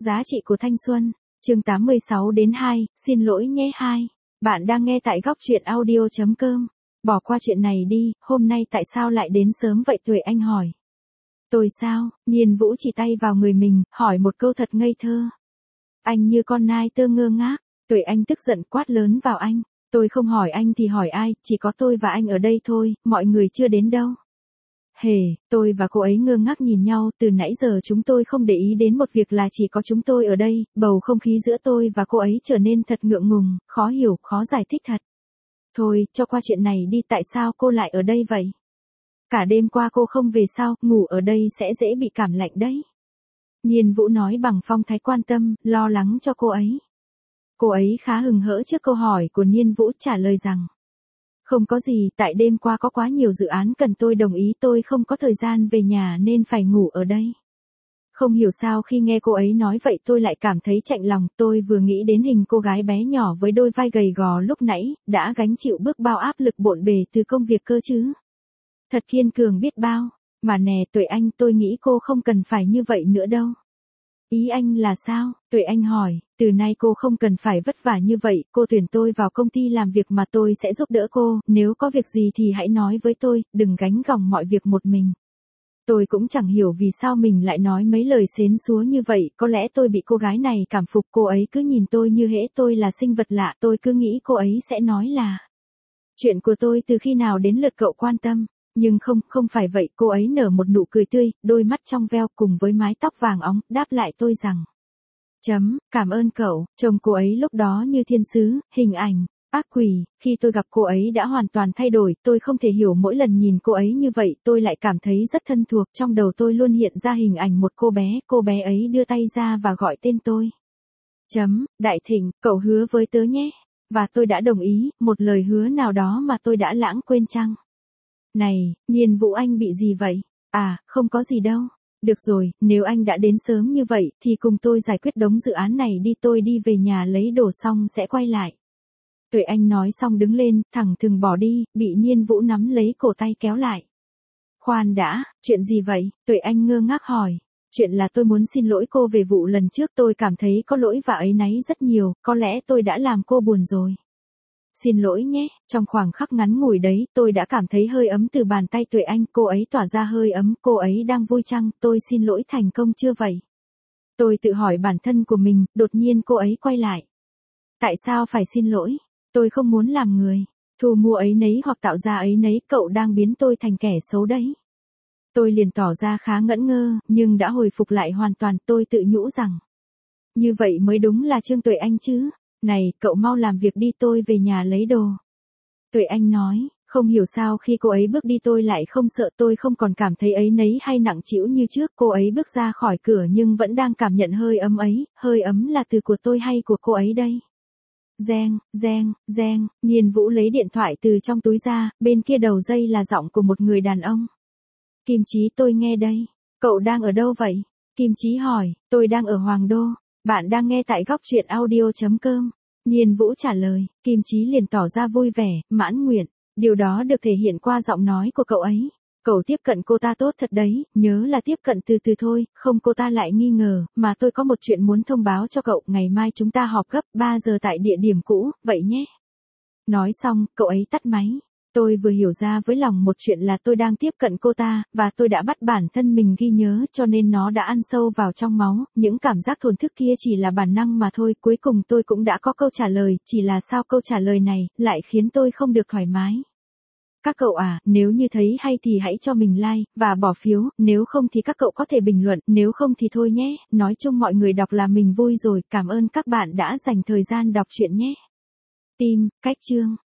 Giá trị của thanh xuân, chương 86-2, xin lỗi nhé 2. Bạn đang nghe tại góc truyện audio.com. Bỏ qua chuyện này đi, hôm nay tại sao lại đến sớm vậy Tuệ Anh hỏi. Tôi sao, Nhiên Vũ chỉ tay vào người mình, hỏi một câu thật ngây thơ. Anh như con nai tơ ngơ ngác, Tuệ Anh tức giận quát lớn vào anh. Tôi không hỏi anh thì hỏi ai, chỉ có tôi và anh ở đây thôi, mọi người chưa đến đâu. Hề, tôi và cô ấy ngơ ngác nhìn nhau, từ nãy giờ chúng tôi không để ý đến một việc là chỉ có chúng tôi ở đây, bầu không khí giữa tôi và cô ấy trở nên thật ngượng ngùng, khó hiểu, khó giải thích thật. Thôi, cho qua chuyện này đi, tại sao cô lại ở đây vậy? Cả đêm qua cô không về sao, ngủ ở đây sẽ dễ bị cảm lạnh đấy. Nhiên Vũ nói bằng phong thái quan tâm, lo lắng cho cô ấy. Cô ấy khá hừng hỡ trước câu hỏi của Nhiên Vũ, trả lời rằng. Không có gì, tại đêm qua có quá nhiều dự án cần tôi đồng ý, tôi không có thời gian về nhà nên phải ngủ ở đây. Không hiểu sao khi nghe cô ấy nói vậy tôi lại cảm thấy chạnh lòng, tôi vừa nghĩ đến hình cô gái bé nhỏ với đôi vai gầy gò lúc nãy, đã gánh chịu biết bao áp lực bộn bề từ công việc cơ chứ. Thật kiên cường biết bao, mà nè Tuệ Anh, tôi nghĩ cô không cần phải như vậy nữa đâu. Ý anh là sao? Tuệ Anh hỏi, từ nay cô không cần phải vất vả như vậy, cô tuyển tôi vào công ty làm việc mà tôi sẽ giúp đỡ cô, nếu có việc gì thì hãy nói với tôi, đừng gánh gỏng mọi việc một mình. Tôi cũng chẳng hiểu vì sao mình lại nói mấy lời xến xúa như vậy, có lẽ tôi bị cô gái này cảm phục, cô ấy cứ nhìn tôi như hễ tôi là sinh vật lạ, tôi cứ nghĩ cô ấy sẽ nói là chuyện của tôi từ khi nào đến lượt cậu quan tâm. Nhưng không phải vậy, cô ấy nở một nụ cười tươi, đôi mắt trong veo cùng với mái tóc vàng óng, đáp lại tôi rằng. Cảm ơn cậu, trông cô ấy lúc đó như thiên sứ, hình ảnh, ác quỷ, khi tôi gặp cô ấy đã hoàn toàn thay đổi, tôi không thể hiểu mỗi lần nhìn cô ấy như vậy, tôi lại cảm thấy rất thân thuộc, trong đầu tôi luôn hiện ra hình ảnh một cô bé ấy đưa tay ra và gọi tên tôi. Đại Thịnh, cậu hứa với tớ nhé, và tôi đã đồng ý, một lời hứa nào đó mà tôi đã lãng quên chăng? Này, Nhiên Vũ, anh bị gì vậy? À, không có gì đâu. Được rồi, nếu anh đã đến sớm như vậy, thì cùng tôi giải quyết đống dự án này đi, tôi đi về nhà lấy đồ xong sẽ quay lại. Tuệ Anh nói xong đứng lên, thẳng thừng bỏ đi, bị Nhiên Vũ nắm lấy cổ tay kéo lại. Khoan đã, chuyện gì vậy? Tuệ Anh ngơ ngác hỏi. Chuyện là tôi muốn xin lỗi cô về vụ lần trước, tôi cảm thấy có lỗi và áy náy rất nhiều, có lẽ tôi đã làm cô buồn rồi. Xin lỗi nhé, trong khoảng khắc ngắn ngủi đấy, tôi đã cảm thấy hơi ấm từ bàn tay Tuệ Anh, cô ấy tỏa ra hơi ấm, cô ấy đang vui chăng, tôi xin lỗi thành công chưa vậy? Tôi tự hỏi bản thân của mình, đột nhiên cô ấy quay lại. Tại sao phải xin lỗi? Tôi không muốn làm người thu mua ấy nấy hoặc tạo ra ấy nấy, cậu đang biến tôi thành kẻ xấu đấy. Tôi liền tỏ ra khá ngẩn ngơ, nhưng đã hồi phục lại hoàn toàn, tôi tự nhủ rằng. Như vậy mới đúng là Trương Tuệ Anh chứ. Này, cậu mau làm việc đi, tôi về nhà lấy đồ. Tuệ Anh nói, không hiểu sao khi cô ấy bước đi tôi lại không sợ, tôi không còn cảm thấy áy náy hay nặng trĩu như trước. Cô ấy bước ra khỏi cửa nhưng vẫn đang cảm nhận hơi ấm ấy, hơi ấm là từ của tôi hay của cô ấy đây? Reng, Nhiên Vũ lấy điện thoại từ trong túi ra, bên kia đầu dây là giọng của một người đàn ông. Kim Chí, tôi nghe đây. Cậu đang ở đâu vậy? Kim Chí hỏi, tôi đang ở Hoàng Đô. Bạn đang nghe tại góc truyện audio.com. Nhiên Vũ trả lời, Kim Chí liền tỏ ra vui vẻ, mãn nguyện. Điều đó được thể hiện qua giọng nói của cậu ấy. Cậu tiếp cận cô ta tốt thật đấy, nhớ là tiếp cận từ từ thôi, không cô ta lại nghi ngờ, mà tôi có một chuyện muốn thông báo cho cậu, ngày mai chúng ta họp gấp 3 giờ tại địa điểm cũ, vậy nhé. Nói xong, cậu ấy tắt máy. Tôi vừa hiểu ra với lòng một chuyện là tôi đang tiếp cận cô ta, và tôi đã bắt bản thân mình ghi nhớ cho nên nó đã ăn sâu vào trong máu, những cảm giác thổn thức kia chỉ là bản năng mà thôi, cuối cùng tôi cũng đã có câu trả lời, chỉ là sao câu trả lời này lại khiến tôi không được thoải mái. Các cậu à, nếu như thấy hay thì hãy cho mình like, và bỏ phiếu, nếu không thì các cậu có thể bình luận, nếu không thì thôi nhé, nói chung mọi người đọc là mình vui rồi, cảm ơn các bạn đã dành thời gian đọc truyện nhé. Cách chương.